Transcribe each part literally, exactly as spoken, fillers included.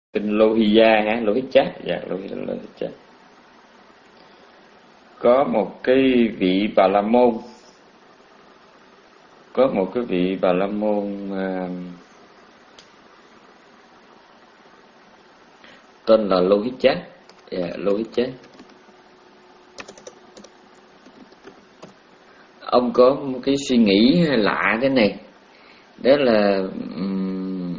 Kinh Lohija hả? Lohija, dạ Lohija. Có một cái vị Bà La Môn, có một cái vị Bà La Môn uh, tên là Lohija, dạ Lohija. Ông có một cái suy nghĩ lạ thế này, đó là um,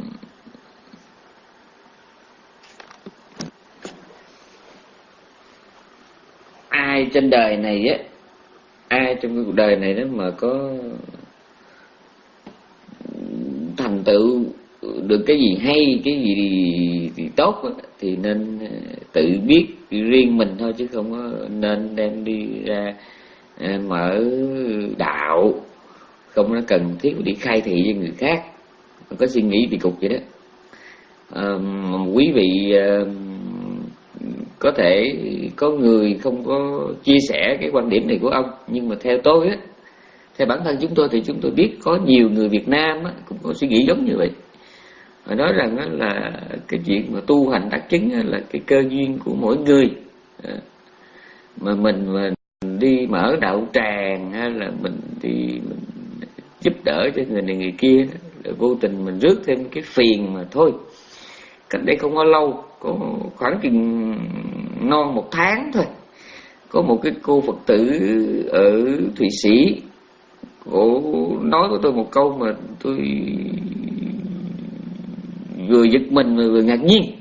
ai trên đời này á, ai trong cái cuộc đời này đó mà có thành tựu được cái gì hay, cái gì thì tốt đó, thì nên tự biết riêng mình thôi, chứ không có nên đem đi ra à, mở đạo, không nó cần thiết đi khai thị với người khác. Có suy nghĩ kỳ cục vậy đó. À, quý vị à, có thể có người không có chia sẻ cái quan điểm này của ông, nhưng mà theo tôi á, theo bản thân chúng tôi thì chúng tôi biết có nhiều người Việt Nam á, cũng có suy nghĩ giống như vậy. Họ nói rằng á, là cái chuyện mà tu hành đắc chứng á, là cái cơ duyên của mỗi người. À, mà mình mà đi mở đạo tràng hay là mình đi mình giúp đỡ cho người này người kia, rồi vô tình mình rước thêm cái phiền mà thôi. Cách đây không có lâu, có khoảng chừng non một tháng thôi, có một cái cô Phật tử ở Thụy Sĩ, cô nói với tôi một câu mà tôi vừa giật mình mà vừa ngạc nhiên.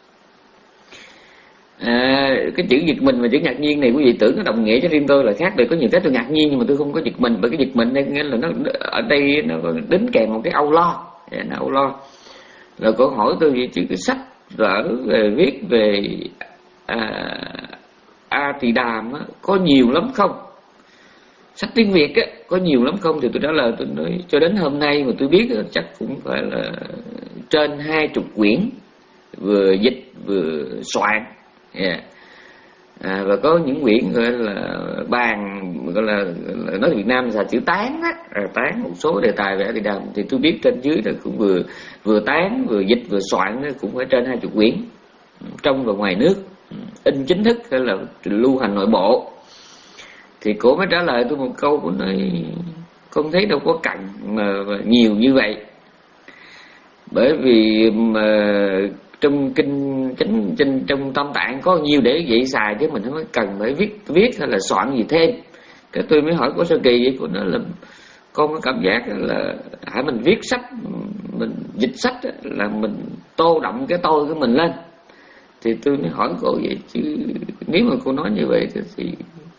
À, cái chữ giật mình và chữ ngạc nhiên này quý vị tưởng nó đồng nghĩa cho riêng tôi là khác biệt. Có nhiều cái tôi ngạc nhiên nhưng mà tôi không có giật mình, bởi cái giật mình đây nghĩa là nó ở đây nó đính kèm một cái âu lo, nó âu lo. Rồi cô hỏi tôi về chữ cái sách vở về viết về à, A Tỳ Đàm á, có nhiều lắm không? Sách tiếng Việt á, có nhiều lắm không? Thì tôi trả lời, tôi nói cho đến hôm nay mà tôi biết chắc cũng phải là trên hai chục quyển, vừa dịch vừa soạn. Yeah. À, và có những quyển gọi là bàn, gọi là, là nói Việt Nam là chữ tán á, à, tán một số đề tài về A Tỳ Đàm, thì tôi biết trên dưới là cũng vừa vừa tán vừa dịch vừa soạn, cũng phải trên hai chục quyển, trong và ngoài nước, in chính thức hay là lưu hành nội bộ. Thì cô mới trả lời tôi một câu, cô nói con thấy đâu có cần mà, mà nhiều như vậy, bởi vì mà trong kinh chánh trên trong Tam Tạng có nhiều để vậy xài, chứ mình không có cần phải viết viết hay là soạn gì thêm. Cái tôi mới hỏi cô Sơ Kỳ vậy, cô nói là con có cảm giác là hãy mình viết sách, mình dịch sách là mình tô đậm cái tôi của mình lên. Thì tôi mới hỏi cô vậy, chứ nếu mà cô nói như vậy thì, thì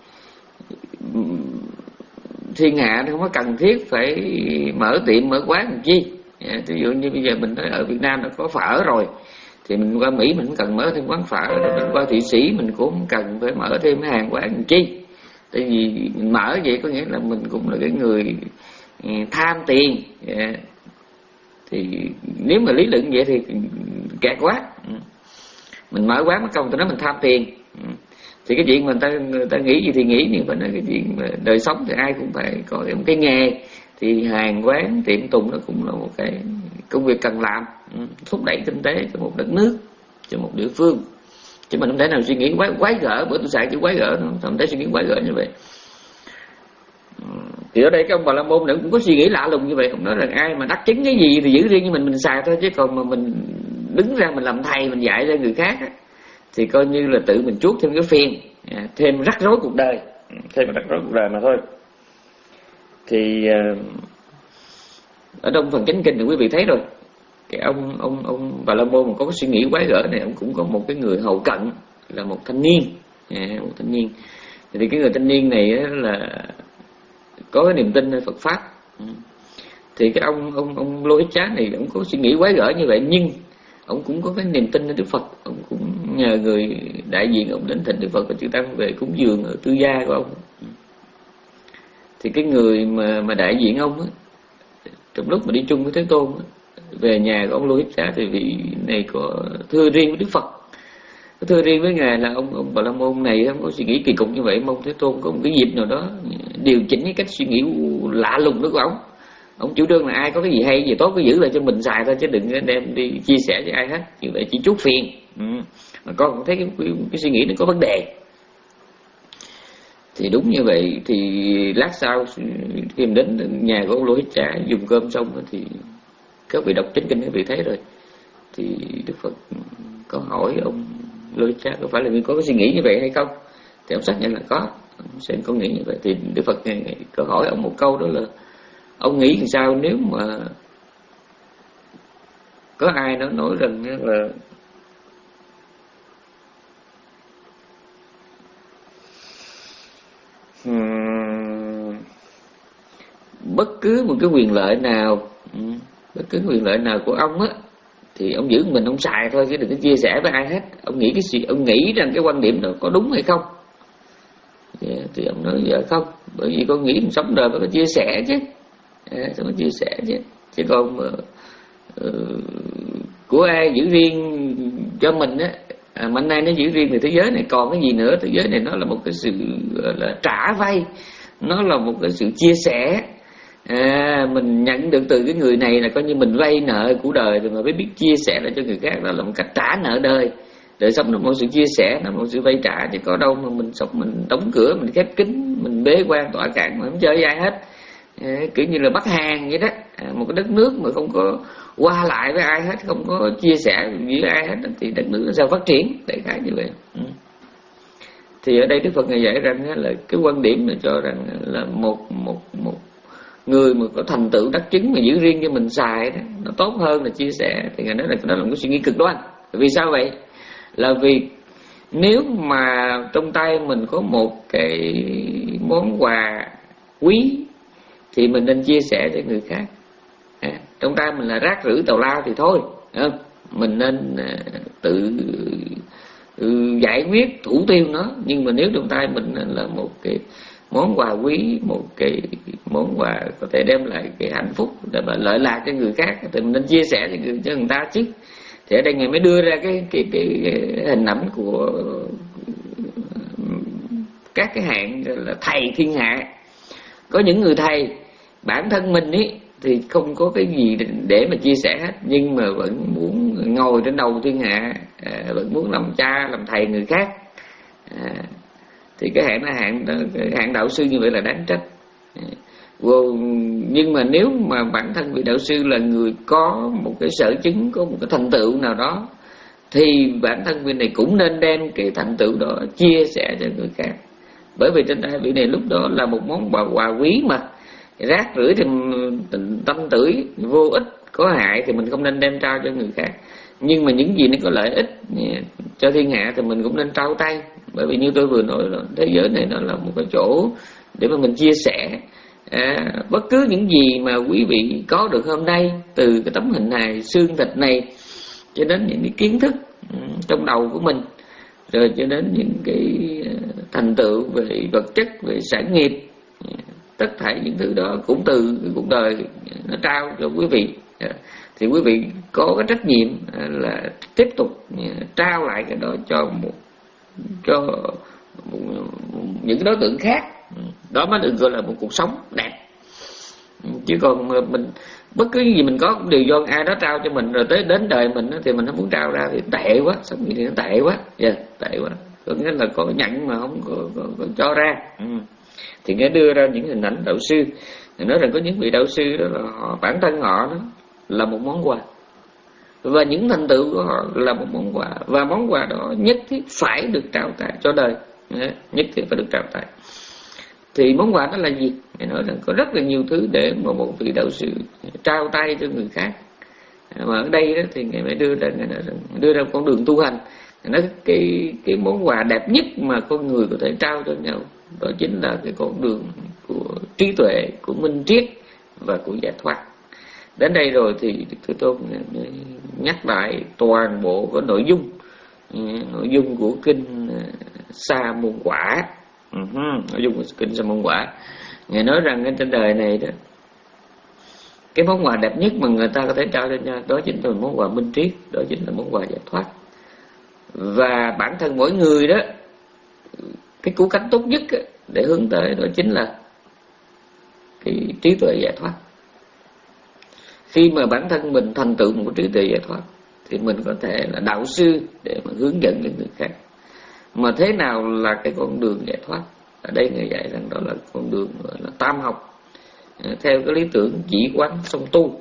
thiên hạ không có cần thiết phải mở tiệm mở quán làm chi. Ví dụ như bây giờ mình nói ở Việt Nam đã có phở rồi, thì mình qua Mỹ mình không cần mở thêm quán phở, rồi mình qua Thụy Sĩ mình cũng không cần phải mở thêm hàng quán làm chi. Tại vì mình mở vậy có nghĩa là mình cũng là cái người tham tiền. Thì nếu mà lý luận vậy thì kẹt quá. Mình mở quán mất công tôi nói mình tham tiền. Thì cái chuyện mà người ta, người ta nghĩ gì thì nghĩ, nhưng mà nói cái chuyện mà đời sống thì ai cũng phải có một cái nghề. Thì hàng quán tiệm tùng nó cũng là một cái công việc cần làm, thúc đẩy kinh tế cho một đất nước, cho một địa phương. Chứ mình không thể nào suy nghĩ quái, quái gở, bữa tôi xài chữ quái gở, không thể suy nghĩ quái gở như vậy. Thì ở đây cái ông Bà La Môn này cũng có suy nghĩ lạ lùng như vậy. Ông nói là ai mà đắc chứng cái gì thì giữ riêng như mình, mình xài thôi. Chứ còn mà mình đứng ra mình làm thầy, mình dạy cho người khác á, thì coi như là tự mình chuốc thêm cái phiền, thêm rắc rối cuộc đời, thêm rắc rối cuộc đời mà thôi. Thì ở trong phần chánh kinh thì quý vị thấy rồi, cái ông ông ông Bà La Môn mà có cái suy nghĩ quái gở này, ông cũng có một cái người hầu cận là một thanh niên, một thanh niên. Thì cái người thanh niên này là có cái niềm tin ở Phật pháp. Thì cái ông ông ông Lohija này ông có suy nghĩ quái gở như vậy, nhưng ông cũng có cái niềm tin ở Đức Phật. Ông cũng nhờ người đại diện ông đến thỉnh Đức Phật và chư tăng về cúng dường ở tư gia của ông. Thì cái người mà mà đại diện ông á, trong lúc mà đi chung với Thế Tôn á, về nhà của ông Lohija thì vị này có thưa riêng với Đức Phật, có thưa riêng với ngài là ông ông Bà La Môn này không có suy nghĩ kỳ cục như vậy, mong Thế Tôn có một cái dịp nào đó điều chỉnh cái cách suy nghĩ lạ lùng đó của ông, Ông chủ trương là ai có cái gì hay gì tốt cứ giữ lại cho mình xài thôi, chứ đừng đem đi chia sẻ với ai hết, như vậy chỉ chuốc phiền. Ừ. Mà con cũng thấy cái, cái, cái suy nghĩ nó có vấn đề. Thì đúng như vậy. Thì lát sau khi mình đến nhà của ông Lô Hít Cha dùng cơm xong thì các vị đọc chánh kinh các vị thấy rồi, thì Đức Phật có hỏi ông Lô Hít Cha có phải là mình có cái suy nghĩ như vậy hay không. Thì ông xác nhận là có, ông sẽ có nghĩ như vậy. Thì Đức Phật có hỏi ông một câu, đó là ông nghĩ làm sao nếu mà có ai nó nói rằng là Hmm, bất cứ một cái quyền lợi nào, bất cứ quyền lợi nào của ông á, thì ông giữ mình ông xài thôi, chứ đừng có chia sẻ với ai hết. Ông nghĩ cái gì, ông nghĩ rằng cái quan điểm đó có đúng hay không? Yeah, thì ông nói dạ không, bởi vì con nghĩ sống đời phải có chia sẻ chứ, à, phải có chia sẻ chứ, chứ còn uh, uh, của ai giữ riêng cho mình á, à, mà nay nó giữ riêng thì thế giới này còn cái gì nữa? Thế giới này nó là một cái sự là trả vay, nó là một cái sự chia sẻ. À, mình nhận được từ cái người này là coi như mình vay nợ của đời rồi mà mới biết chia sẻ lại cho người khác, đó là một cách trả nợ đời. Đời sống là một sự chia sẻ, là một sự vay trả, chứ có đâu mà mình sống mình đóng cửa, mình khép kín, mình bế quan tỏa cạn mà không chơi với ai hết. À, kiểu như là Bắc Hàn vậy đó, à, một cái đất nước mà không có qua lại với ai hết, không có chia sẻ với ai hết, thì đất nước nó sao phát triển, đại khái như vậy. Ừ. Thì ở đây Đức Phật ngài dạy rằng là cái quan điểm là cho rằng là một một một người mà có thành tựu đắc chứng mà giữ riêng cho mình xài đó, nó tốt hơn là chia sẻ. Thì ngài nói là đó là một cái suy nghĩ cực đoan. Vì sao vậy? Là vì nếu mà trong tay mình có một cái món quà quý thì mình nên chia sẻ cho người khác. À, trong tay mình là rác rưởi tào lao thì thôi, không? Mình nên à, tự ừ, giải quyết thủ tiêu nó. Nhưng mà nếu trong tay mình là một cái món quà quý, một cái món quà có thể đem lại cái hạnh phúc để mà lợi lạc cho người khác, thì mình nên chia sẻ cho người, cho người ta chứ. Thì ở đây ngài mới đưa ra cái cái, cái, cái hình ảnh của các cái hạng là thầy thiên hạ. Có những người thầy bản thân mình ý thì không có cái gì để mà chia sẻ hết, nhưng mà vẫn muốn ngồi trên đầu thiên hạ, à, vẫn muốn làm cha làm thầy người khác. À, thì cái hạng là hạng cái hạng đạo sư như vậy là đáng trách. Wow. Nhưng mà nếu mà bản thân vị đạo sư là người có một cái sở chứng, có một cái thành tựu nào đó, thì bản thân vị này cũng nên đem cái thành tựu đó chia sẻ cho người khác. Bởi vì trên tay vị này lúc đó là một món quà, quà quý mà. Rác rưởi thì tâm tưởi vô ích có hại thì mình không nên đem trao cho người khác. Nhưng mà những gì nó có lợi ích cho thiên hạ thì mình cũng nên trao tay. Bởi vì như tôi vừa nói là thế giới này nó là một cái chỗ để mà mình chia sẻ. À, bất cứ những gì mà quý vị có được hôm nay, từ cái tấm hình này, xương thịt này, cho đến những cái kiến thức trong đầu của mình, rồi cho đến những cái thành tựu về vật chất, về sản nghiệp, tất thảy những thứ đó cũng từ cái cuộc đời nó trao cho quý vị. Thì quý vị có cái trách nhiệm là tiếp tục trao lại cái đó cho một cho một, những đối tượng khác. Đó mới được gọi là một cuộc sống đẹp. Chứ còn mình bất cứ gì mình có cũng đều do ai đó trao cho mình, rồi tới đến đời mình thì mình không muốn trao ra thì tệ quá, sống gì thì nó tệ quá, yeah, tệ quá. Có nghĩa là có nhận mà không có, có, có cho ra. Ừ. Thì nghe đưa ra những hình ảnh đạo sư, thì nói rằng có những vị đạo sư đó là họ, bản thân họ đó là một món quà, và những thành tựu của họ là một món quà, và món quà đó nhất thiết phải được trao tay cho đời, nhất thiết phải được trao tay. Thì món quà đó là gì? Ngài nói rằng có rất là nhiều thứ để mà một vị đạo sư trao tay cho người khác. Mà ở đây đó thì Ngài mới đưa ra, Ngài nói rằng, đưa ra con đường tu hành. Ngài nói cái, cái món quà đẹp nhất mà con người có thể trao cho nhau, đó chính là cái con đường của trí tuệ, của minh triết và của giải thoát. Đến đây rồi thì Đức Tôn nhắc lại toàn bộ cái nội dung nội dung của kinh Sa Môn Quả. Uh-huh. Nội dung của kinh Sa Môn Quả. Ngài nói rằng trên đời này đó, cái món quà đẹp nhất mà người ta có thể trao cho nhau đó chính là món quà minh triết, đó chính là món quà giải thoát. Và bản thân mỗi người đó, cái cứu cánh tốt nhất để hướng tới đó chính là cái trí tuệ giải thoát. Khi mà bản thân mình thành tựu một trí tuệ giải thoát thì mình có thể là đạo sư để mà hướng dẫn những người khác. Mà thế nào là cái con đường giải thoát? Ở đây người dạy rằng đó là con đường là tam học, theo cái lý tưởng chỉ quán song tu.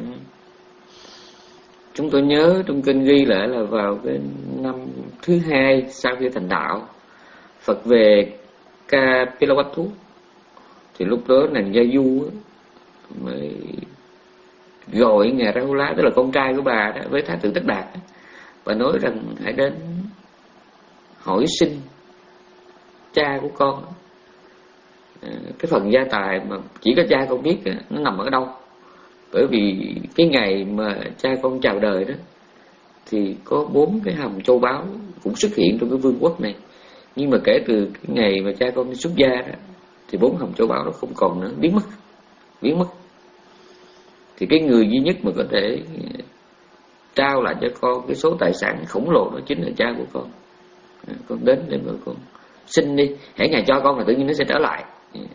Chúng tôi nhớ trong kinh ghi lại là vào cái năm thứ hai sau khi thành đạo, Phật về Kapilavatthu, thì lúc đó nàng Gia Du mới gọi ngài Rahula, tức là con trai của bà đó, với Thái tử Tất Đạt, và nói rằng hãy đến hỏi xin cha của con cái phần gia tài mà chỉ có cha con biết nó nằm ở đâu. Bởi vì cái ngày mà cha con chào đời đó thì có bốn cái hầm châu báu cũng xuất hiện trong cái vương quốc này. Nhưng mà kể từ cái ngày mà cha con đi xuất gia đó thì bốn hầm châu báu nó không còn nữa, biến mất, biến mất. Thì cái người duy nhất mà có thể trao lại cho con cái số tài sản khổng lồ đó chính là cha của con. Con đến để mà con xin đi, hãy ngài cho con là tự nhiên nó sẽ trở lại.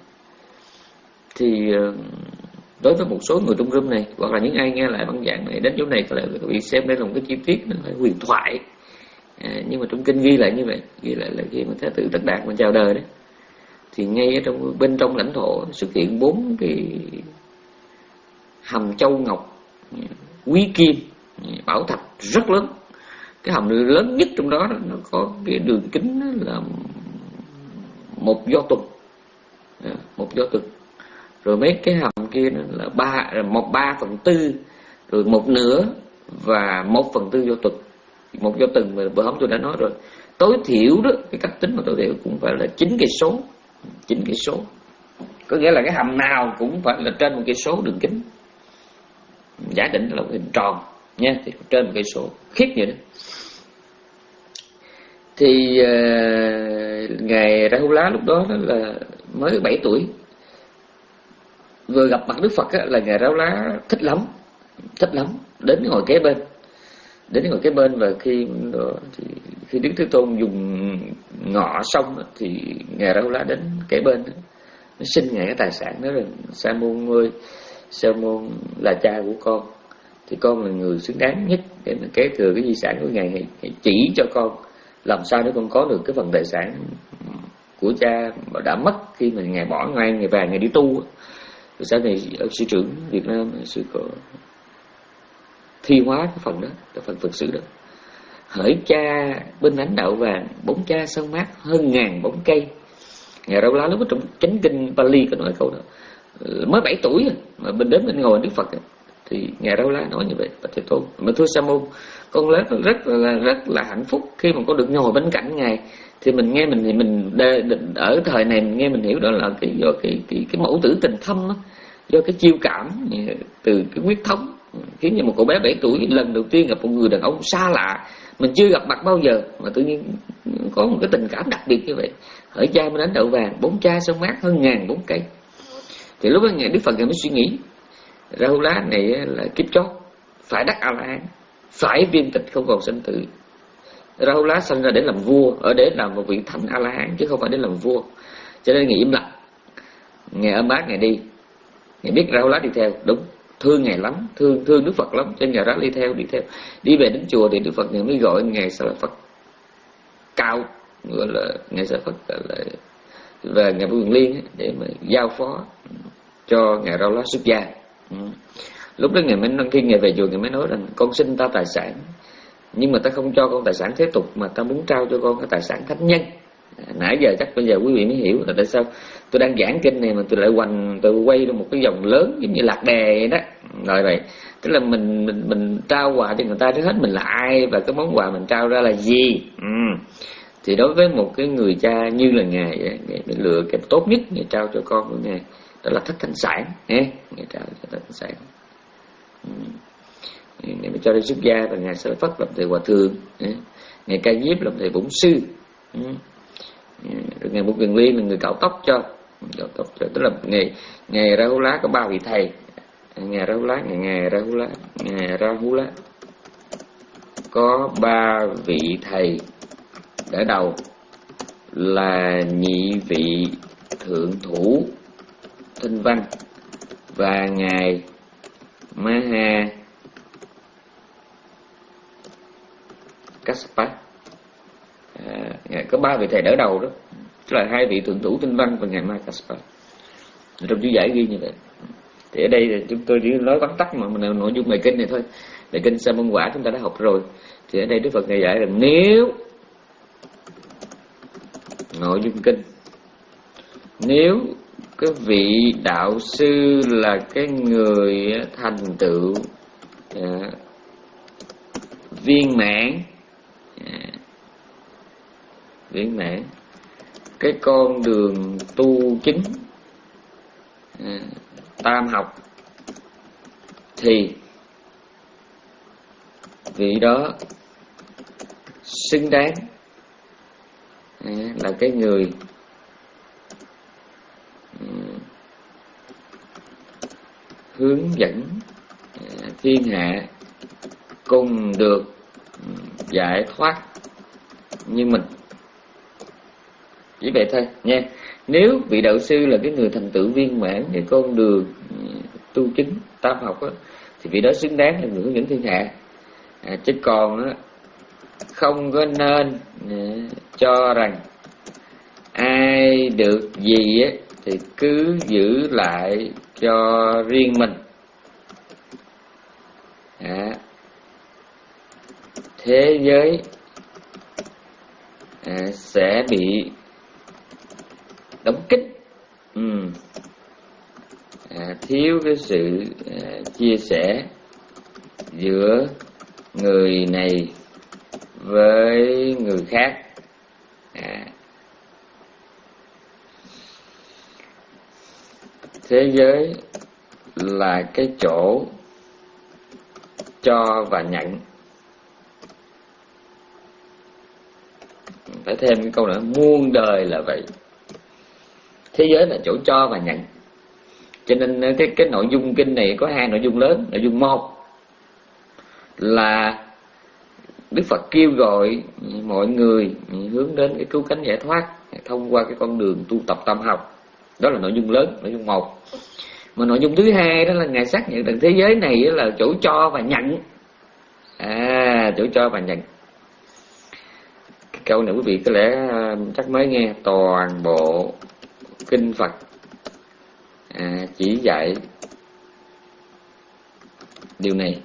Thì đối với một số người trong room này, hoặc là những ai nghe lại băng giảng này, đến chỗ này có lẽ quý vị xem đây là một cái chi tiết nó phải huyền thoại, à, nhưng mà trong kinh ghi lại như vậy, ghi lại là khi mà Thái tử Tất Đạt mà chào đời đấy, thì ngay ở trong bên trong lãnh thổ xuất hiện bốn cái hầm châu ngọc quý kim bảo thạch rất lớn. Cái hầm lớn nhất trong đó nó có cái đường kính là một do tuần, một do tuần. Rồi mấy cái hầm kia nó là ba, một ba phần tư, rồi một nửa và một phần tư do tuần. Một do tuần mà bữa hôm tôi đã nói rồi, tối thiểu đó, cái cách tính mà tối thiểu cũng phải là chín cây số, chín cây số. Có nghĩa là cái hầm nào cũng phải là trên một cây số đường kính. Giả định là một hình tròn nha, thì trên một cây số khiếp vậy đó. Thì uh, ngài Rahula lúc đó, đó là mới bảy tuổi. Vừa gặp mặt Đức Phật á, là ngài Rahula thích lắm, thích lắm, đến ngồi kế bên, đến ngồi kế bên. Và khi đó, thì khi Đức Thế Tôn dùng ngọ xong á, thì ngài Rahula đến kế bên á, nó xin ngài cái tài sản đó rồi: Sa môn ơi, Sa môn là cha của con, thì con là người xứng đáng nhất để mà kế thừa cái di sản của ngài, hãy, hãy chỉ cho con làm sao để con có được cái phần tài sản của cha mà đã mất khi mà ngài bỏ ngoan, ngài vàng, ngài đi tu. Rồi sau này ông sư trưởng Việt Nam sư có thi hóa cái phần đó, cái phần Phật sự đó: hỡi cha bên ánh đạo vàng, bóng cha sâu mát hơn ngàn bóng cây. Ngài Rahula lúc đó trong chánh kinh Pali có nói câu đó, mới bảy tuổi mà bên đến bên ngồi Đức Phật thì ngài Rahula nói như vậy: Bạch Thế Tôn, mà thưa Sa môn, con rất rất là rất là hạnh phúc khi mà con được ngồi bên cạnh ngài. Thì mình nghe mình thì mình đe, ở thời này mình nghe mình hiểu đó là cái do cái cái cái mẫu tử tình thâm đó, do cái chiêu cảm từ cái huyết thống khiến cho một cậu bé bảy tuổi lần đầu tiên gặp một người đàn ông xa lạ mình chưa gặp mặt bao giờ mà tự nhiên có một cái tình cảm đặc biệt như vậy. Hỡi cha mới đánh đậu vàng, bóng cha sâu mát hơn ngàn bóng cây. Thì lúc đó ngài Đức Phật ngài mới suy nghĩ: Rahula này là kiếp chót, phải đắc A La Hán, phải viên tịch không còn sinh tử. Rahula sinh ra để làm vua, ở để làm một vị thánh A La Hán chứ không phải để làm vua. Cho nên ngài im lặng, ngài ôm bác ngài đi. Ngài biết Rahula đi theo, đúng, thương ngài lắm, thương thương Đức Phật lắm, cho nên ngài Rahula đi theo, đi theo. Đi về đến chùa thì Đức Phật ngài mới gọi ngài Sa La Phật cao, gọi là ngài Sa La Phật là và ngài Vô Lượng Liên để mà giao phó cho ngài Rahula xuất gia. Ừ. Lúc đó ngài mới khi ngài về chùa ngài mới nói rằng: con xin ta tài sản, nhưng mà ta không cho con tài sản thế tục, mà ta muốn trao cho con cái tài sản thánh nhân. À, nãy giờ chắc bây giờ quý vị mới hiểu là tại sao tôi đang giảng kinh này mà tôi lại hoành tôi quay lên một cái vòng lớn giống như lạc đè vậy đó. Rồi vậy, tức là mình mình mình trao quà cho người ta, trước hết mình là ai và cái món quà mình trao ra là gì. Ừ. Thì đối với một cái người cha như là ngài, ngài phải lựa cái tốt nhất ngài trao cho con của ngài, đó là thất thánh sản, nghe, ngài trao cho thất thánh sản. Ừ. Ngài mới cho đi xuất gia, và ngài Sa La Phật làm thầy hòa thượng, ngài Ca Diếp làm thầy bổn sư, rồi ngài Vô Lượng Liên là người cạo tóc cho, cạo tóc cho, tức là ngài ngài Rahula có ba vị thầy, ngài Rahula, ngài ngài Rahula, ngài Rahula có ba vị thầy đỡ đầu là nhị vị thượng thủ Thanh Văn và ngài Maha Kassapa. À, có ba vị thầy đỡ đầu đó, tức là hai vị thượng thủ tinh văn và ngài Maha Kassapa. Trong chú giải ghi như vậy. Thì ở đây là chúng tôi chỉ nói vắn tắt mà mình nội dung bài kinh này thôi. Bài kinh Sa môn quả chúng ta đã học rồi. Thì ở đây Đức Phật ngài dạy rằng nếu nội dung kinh, nếu cái vị đạo sư là cái người thành tựu à, viên mãn, à, viên mãn cái con đường tu chính, à, tam học, thì vị đó xứng đáng à, là cái người um, hướng dẫn à, thiên hạ cùng được um, giải thoát như mình. Chỉ vậy thôi nha. Nếu vị đạo sư là cái người thành tựu viên mãn cái con đường tu chính tam học á, thì vị đó xứng đáng là người hướng dẫn thiên hạ. À, chứ còn á, không có nên à, cho rằng ai được gì á, thì cứ giữ lại cho riêng mình. À, thế giới à, sẽ bị đóng kín, ừ. à, thiếu cái sự à, chia sẻ giữa người này với người khác. à, Thế giới là cái chỗ cho và nhận. Phải thêm cái câu nữa, muôn đời là vậy. Thế giới là chỗ cho và nhận. Cho nên cái, cái nội dung kinh này có hai nội dung lớn. Nội dung một là Đức Phật kêu gọi mọi người hướng đến cái cứu cánh giải thoát thông qua cái con đường tu tập tam học. Đó là nội dung lớn, nội dung một. Mà nội dung thứ hai đó là Ngài xác nhận rằng thế giới này là chỗ cho và nhận. À, chỗ cho và nhận. Cái câu này quý vị có lẽ chắc mới nghe. Toàn bộ kinh Phật à, chỉ dạy điều này.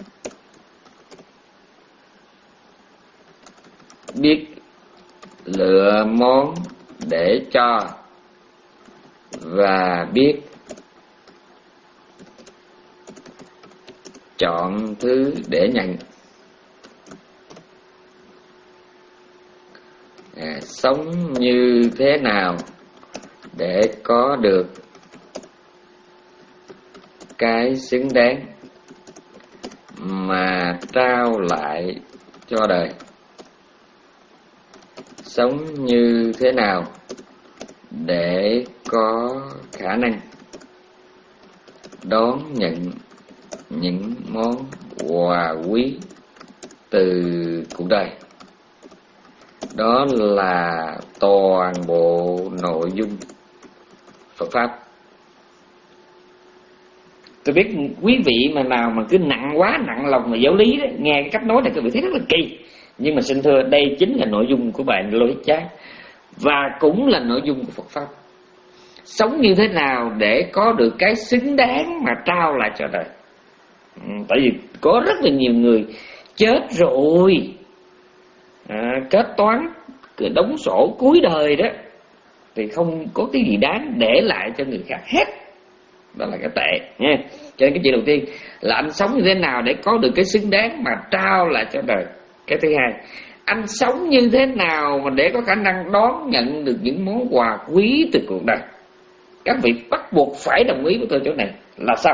Biết lựa món để cho và biết chọn thứ để nhận. À, sống như thế nào để có được cái xứng đáng mà trao lại cho đời. Sống như thế nào để có khả năng đón nhận những món quà quý từ cuộc đời. Đó là toàn bộ nội dung Phật Pháp. Tôi biết quý vị mà nào mà cứ nặng quá, nặng lòng mà giáo lý đó, nghe cái cách nói này quý vị thấy rất là kỳ. Nhưng mà xin thưa, đây chính là nội dung của bài Logic, và cũng là nội dung của Phật Pháp. Sống như thế nào để có được cái xứng đáng mà trao lại cho đời. ừ, Tại vì có rất là nhiều người chết rồi à, kết toán, đóng sổ cuối đời đó, thì không có cái gì đáng để lại cho người khác hết. Đó là cái tệ nha. Cho nên cái chuyện đầu tiên là anh sống như thế nào để có được cái xứng đáng mà trao lại cho đời. Cái thứ hai, anh sống như thế nào mà để có khả năng đón nhận được những món quà quý từ cuộc đời. Các vị bắt buộc phải đồng ý với tôi chỗ này là sao?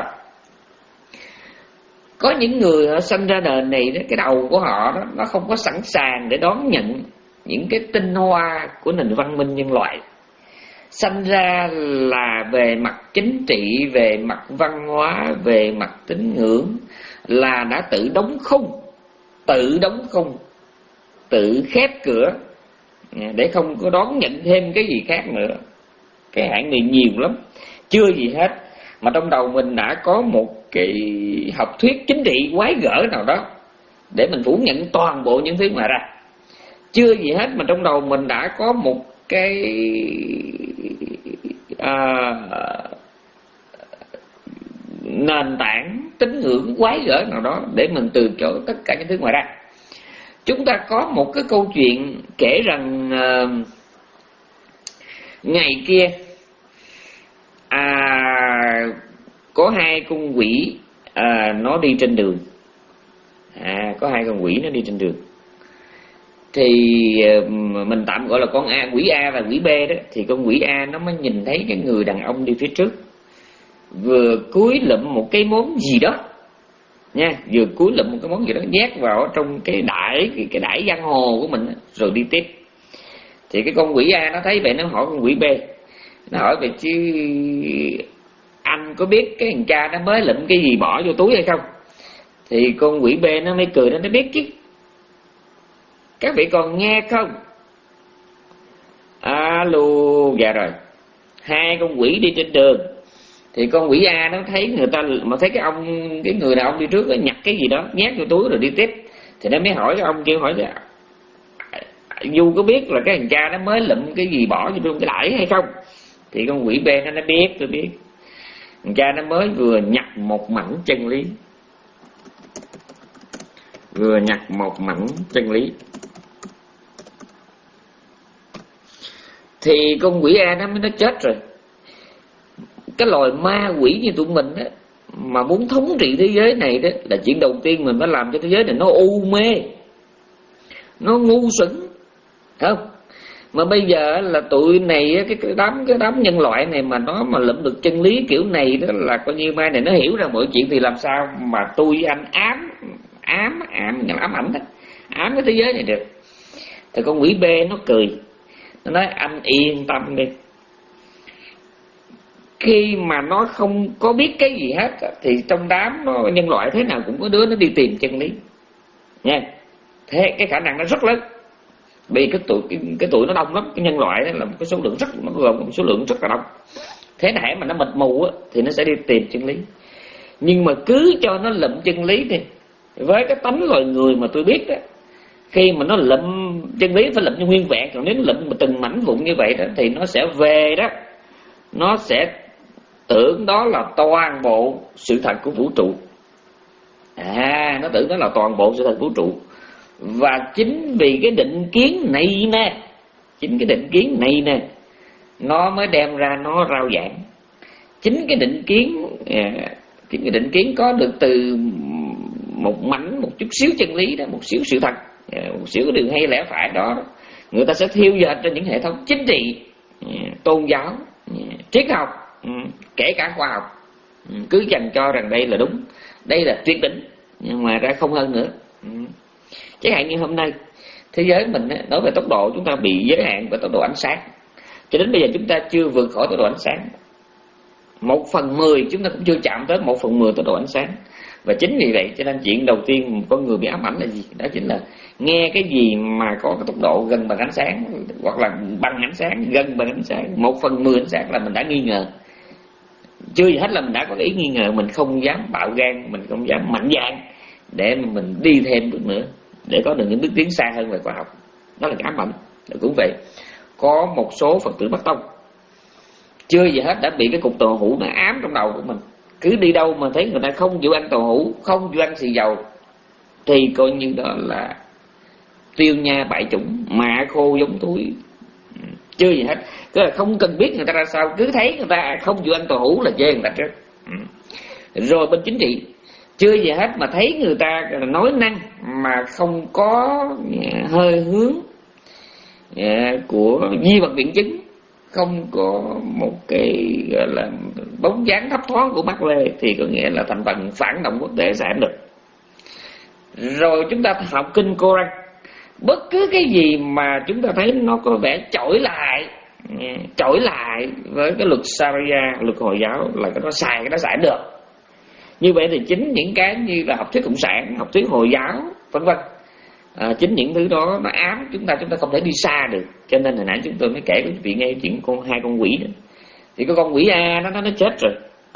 Có những người họ sinh ra đời này đó, cái đầu của họ đó, nó không có sẵn sàng để đón nhận những cái tinh hoa của nền văn minh nhân loại. Sanh ra là về mặt chính trị, về mặt văn hóa, về mặt tín ngưỡng là đã tự đóng khung, tự đóng khung, tự khép cửa để không có đón nhận thêm cái gì khác nữa. Cái hạng này nhiều lắm. Chưa gì hết, mà trong đầu mình đã có một cái học thuyết chính trị quái gở nào đó để mình phủ nhận toàn bộ những thứ ngoài ra. Chưa gì hết mà trong đầu mình đã có một cái à, nền tảng tín ngưỡng quái gở nào đó để mình từ chối tất cả những thứ ngoài ra. Chúng ta có một cái câu chuyện kể rằng uh, ngày kia à, có hai con quỷ à, nó đi trên đường. À, có hai con quỷ nó đi trên đường. Thì uh, mình tạm gọi là con A, quỷ A và quỷ B đó. Thì con quỷ A nó mới nhìn thấy cái người đàn ông đi phía trước, vừa cúi lụm một cái món gì đó nha, vừa cúi lụm một cái món gì đó nhét vào trong cái đải cái, cái đải giang hồ của mình rồi đi tiếp. Thì cái con quỷ A nó thấy vậy, nó hỏi con quỷ B, nó hỏi vậy chứ anh có biết cái thằng cha nó mới lụm cái gì bỏ vô túi hay không? Thì con quỷ B nó mới cười, nó nói biết chứ, các vị còn nghe không? Alo, dạ rồi. Hai con quỷ đi trên đường. Thì con quỷ A nó thấy người ta mà thấy cái ông cái người nào ông đi trước nó nhặt cái gì đó nhét vô túi rồi đi tiếp. Thì nó mới hỏi cái ông kia, hỏi là Du có biết là cái thằng cha nó mới lụm cái gì bỏ vô trong cái đải hay không? Thì con quỷ B nó nói biết, tôi biết. Thằng cha nó mới vừa nhặt một mảnh chân lý. Vừa nhặt một mảnh chân lý. Thì con quỷ A nó mới nói chết rồi. Cái loài ma quỷ như tụi mình á, mà muốn thống trị thế giới này đó, là chuyện đầu tiên mình phải làm cho thế giới này nó u mê, nó ngu xuẩn, không? Mà bây giờ là tụi này cái, cái đám cái đám nhân loại này mà nó mà lụm được chân lý kiểu này đó, là coi như mai này nó hiểu ra mọi chuyện, thì làm sao mà tôi với anh ám ám ám ám ảnh đó, ám cái thế giới này được. Thì con quỷ B nó cười, nó nói anh yên tâm đi, khi mà nó không có biết cái gì hết thì trong đám nó, nhân loại thế nào cũng có đứa nó đi tìm chân lý nha. Thế cái khả năng nó rất lớn, vì cái tuổi cái, cái tuổi nó đông lắm, cái nhân loại đó là một cái số lượng rất nó gồm một số lượng rất là đông. Thế này mà nó mịt mù á, thì nó sẽ đi tìm chân lý. Nhưng mà cứ cho nó lụm chân lý đi, với cái tánh loài người mà tôi biết đó, khi mà nó lụm chân lý phải lụm như nguyên vẹn, còn nếu nó lụm từng mảnh vụn như vậy đó thì nó sẽ về đó, nó sẽ tưởng đó là toàn bộ sự thật của vũ trụ. À, nó tưởng đó là toàn bộ sự thật vũ trụ. Và chính vì cái định kiến này nè, chính cái định kiến này nè, nó mới đem ra nó rao giảng. Chính cái định kiến, chính cái định kiến có được từ một mảnh, một chút xíu chân lý đó, một xíu sự thật, một xíu đường hay lẽ phải đó, người ta sẽ thiêu dệt trên những hệ thống chính trị, tôn giáo, triết học, kể cả khoa học, cứ dành cho rằng đây là đúng, đây là tuyệt đỉnh, nhưng mà ra không hơn nữa. Chẳng hạn như hôm nay thế giới mình nói về tốc độ, chúng ta bị giới hạn về tốc độ ánh sáng, cho đến bây giờ chúng ta chưa vượt khỏi tốc độ ánh sáng. Một phần mười chúng ta cũng chưa chạm tới một phần mười tốc độ ánh sáng. Và chính vì vậy cho nên chuyện đầu tiên con người bị ám ảnh là gì? Đó chính là nghe cái gì mà có cái tốc độ gần bằng ánh sáng, hoặc là bằng ánh sáng, gần bằng ánh sáng, một phần mười ánh sáng là mình đã nghi ngờ. Chưa gì hết là mình đã có ý nghi ngờ, mình không dám bạo gan, mình không dám mạnh dạn để mà mình đi thêm bước nữa, để có được những bước tiến xa hơn về khoa học. Đó là cái ám ảnh. Cũng vậy, có một số Phật tử Bắc Tông chưa gì hết đã bị cái cục tàu hũ nó ám trong đầu của mình. Cứ đi đâu mà thấy người ta không chịu ăn tàu hũ, không chịu ăn xì dầu, thì coi như đó là tiêu nha bại chủng, mạ khô giống túi. Chưa gì hết, cứ là không cần biết người ta ra sao, cứ thấy người ta không chịu ăn tàu hũ là chê người ta trước. Rồi bên chính trị chưa gì hết mà thấy người ta nói năng mà không có hơi hướng của di vật biện chứng, không có một cái gọi là bóng dáng thấp thoáng của Mác Lê, thì có nghĩa là thành phần phản động quốc tế sẽ được. Rồi chúng ta học kinh Koran, bất cứ cái gì mà chúng ta thấy nó có vẻ chổi lại chổi lại với cái luật Sharia, luật Hồi giáo, là cái nó xài cái nó xài được. Như vậy thì chính những cái như là học thuyết cộng sản, học thuyết Hồi giáo vân vân, à, chính những thứ đó nó ám chúng ta, chúng ta không thể đi xa được. Cho nên hồi nãy chúng tôi mới kể với quý vị nghe chuyện con hai con quỷ đó. Thì cái con quỷ A nó nó nó chết rồi,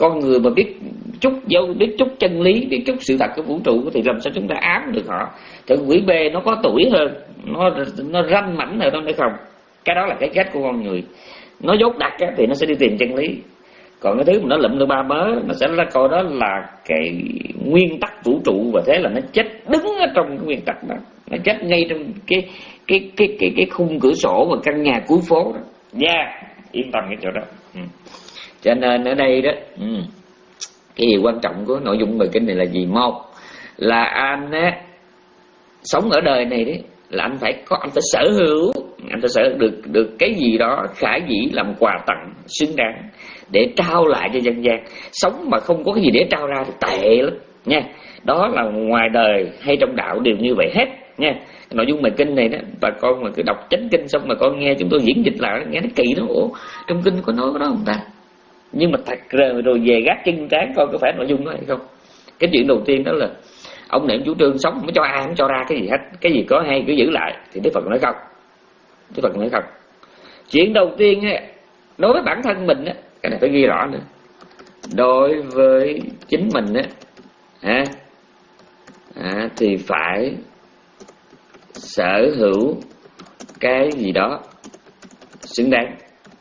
con người mà biết chút dấu, biết chút chân lý, biết chút sự thật của vũ trụ thì làm sao chúng ta ám được họ. Thì quỷ B nó có tuổi hơn, nó nó ranh mảnh hơn đó phải không? Cái đó là cái cách của con người. Nó dốt đặc á, thì nó sẽ đi tìm chân lý. Còn cái thứ mà nó lụm được ba mớ, nó sẽ là coi đó là cái nguyên tắc vũ trụ, và thế là nó chết đứng ở trong cái nguyên tắc đó, nó chết ngay trong cái cái cái cái cái khung cửa sổ và căn nhà cuối phố đó. Dạ, yeah, yên tâm cái chỗ đó. Ừ. Cho nên ở đây đó, ừ, cái điều quan trọng của nội dung bài kinh này là gì? Một là anh á, sống ở đời này đấy, là anh phải có, anh phải sở hữu, anh phải sở hữu được được cái gì đó khả dĩ làm quà tặng xứng đáng để trao lại cho dân gian. Sống mà không có cái gì để trao ra thì tệ lắm nha. Đó là ngoài đời hay trong đạo đều như vậy hết nha. Nội dung bài kinh này đó, bà con mà cứ đọc chánh kinh xong mà con nghe chúng tôi diễn dịch lại, nghe nó kỳ nó, ủa trong kinh có nói cái đó không ta? Nhưng mà thật rồi, rồi về gác chân trán coi có phải nội dung đó hay không. Cái chuyện đầu tiên đó là ông này chủ trương sống không cho ai, không cho ra cái gì hết, cái gì có hay cứ giữ lại. Thì Đức Phật nói không, Đức Phật nói không. Chuyện đầu tiên á, đối với bản thân mình á, cái này phải ghi rõ nữa. Đối với chính mình á, à, à, thì phải sở hữu cái gì đó xứng đáng.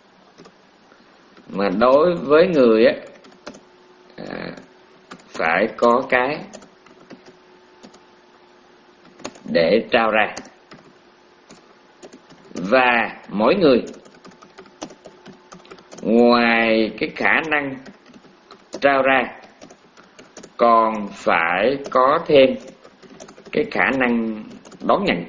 Mà đối với người á, à, phải có cái để trao ra. Và mỗi người ngoài cái khả năng trao ra còn phải có thêm cái khả năng đón nhận,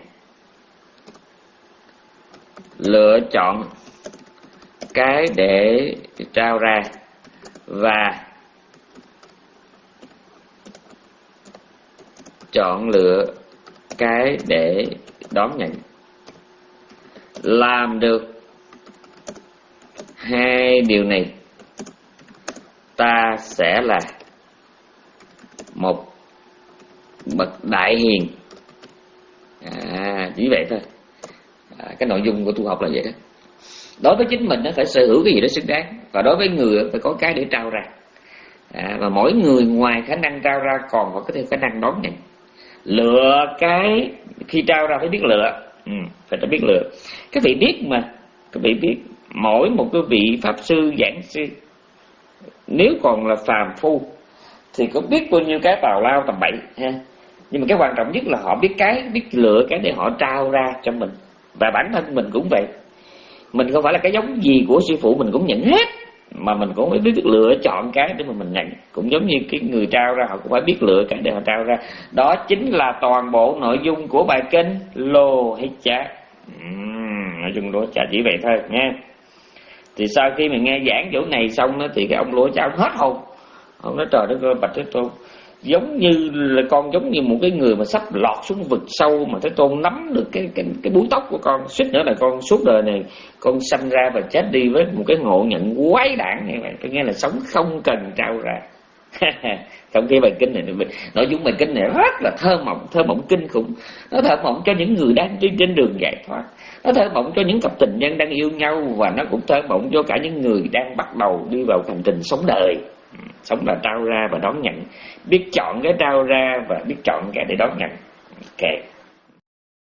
lựa chọn cái để trao ra và chọn lựa cái để đón nhận. Làm được hai điều này, ta sẽ là một bậc đại hiền. À, chỉ vậy thôi. À, cái nội dung của tu học là vậy đó. Đối với chính mình nó phải sở hữu cái gì đó xứng đáng, và đối với người phải có cái để trao ra. À, và mỗi người ngoài khả năng trao ra còn phải có thêm khả năng đón nhận. Lựa cái khi trao ra phải biết lựa, ừ, phải biết lựa. Các vị biết mà, các vị biết mỗi một cái vị pháp sư giảng sư nếu còn là phàm phu thì có biết bao nhiêu cái tào lao tầm bậy ha. Nhưng mà cái quan trọng nhất là họ biết cái biết lựa cái để họ trao ra cho mình. Và bản thân mình cũng vậy. Mình không phải là cái giống gì của sư phụ mình cũng nhận hết, mà mình cũng phải biết lựa chọn cái để mà mình nhận. Cũng giống như cái người trao ra, họ cũng phải biết lựa cái để họ trao ra. Đó chính là toàn bộ nội dung của bài kinh Lô Hít Chá. uhm, Nội dung Lô Hít Chá chỉ vậy thôi nha. Thì sau khi mình nghe giảng chỗ này xong đó, thì cái ông Lô Hít Chá hết hồn. Ông nói trời đất ơi Bạch Thế Tôn, giống như là con giống như một cái người mà sắp lọt xuống vực sâu, mà Thế Tôn nắm được cái cái cái búi tóc của con, suýt nữa là con suốt đời này con sanh ra và chết đi với một cái ngộ nhận quái đản như vậy. Tôi nghe là sống không cần trao ra. Trong khi bài kinh này, nội dung bài kinh này rất là thơ mộng, thơ mộng kinh khủng. Nó thơ mộng cho những người đang đi trên đường giải thoát, nó thơ mộng cho những cặp tình nhân đang yêu nhau, và nó cũng thơ mộng cho cả những người đang bắt đầu đi vào hành trình sống đời. Sống là trao ra và đón nhận, biết chọn cái trao ra và biết chọn cái để đón nhận. Ok.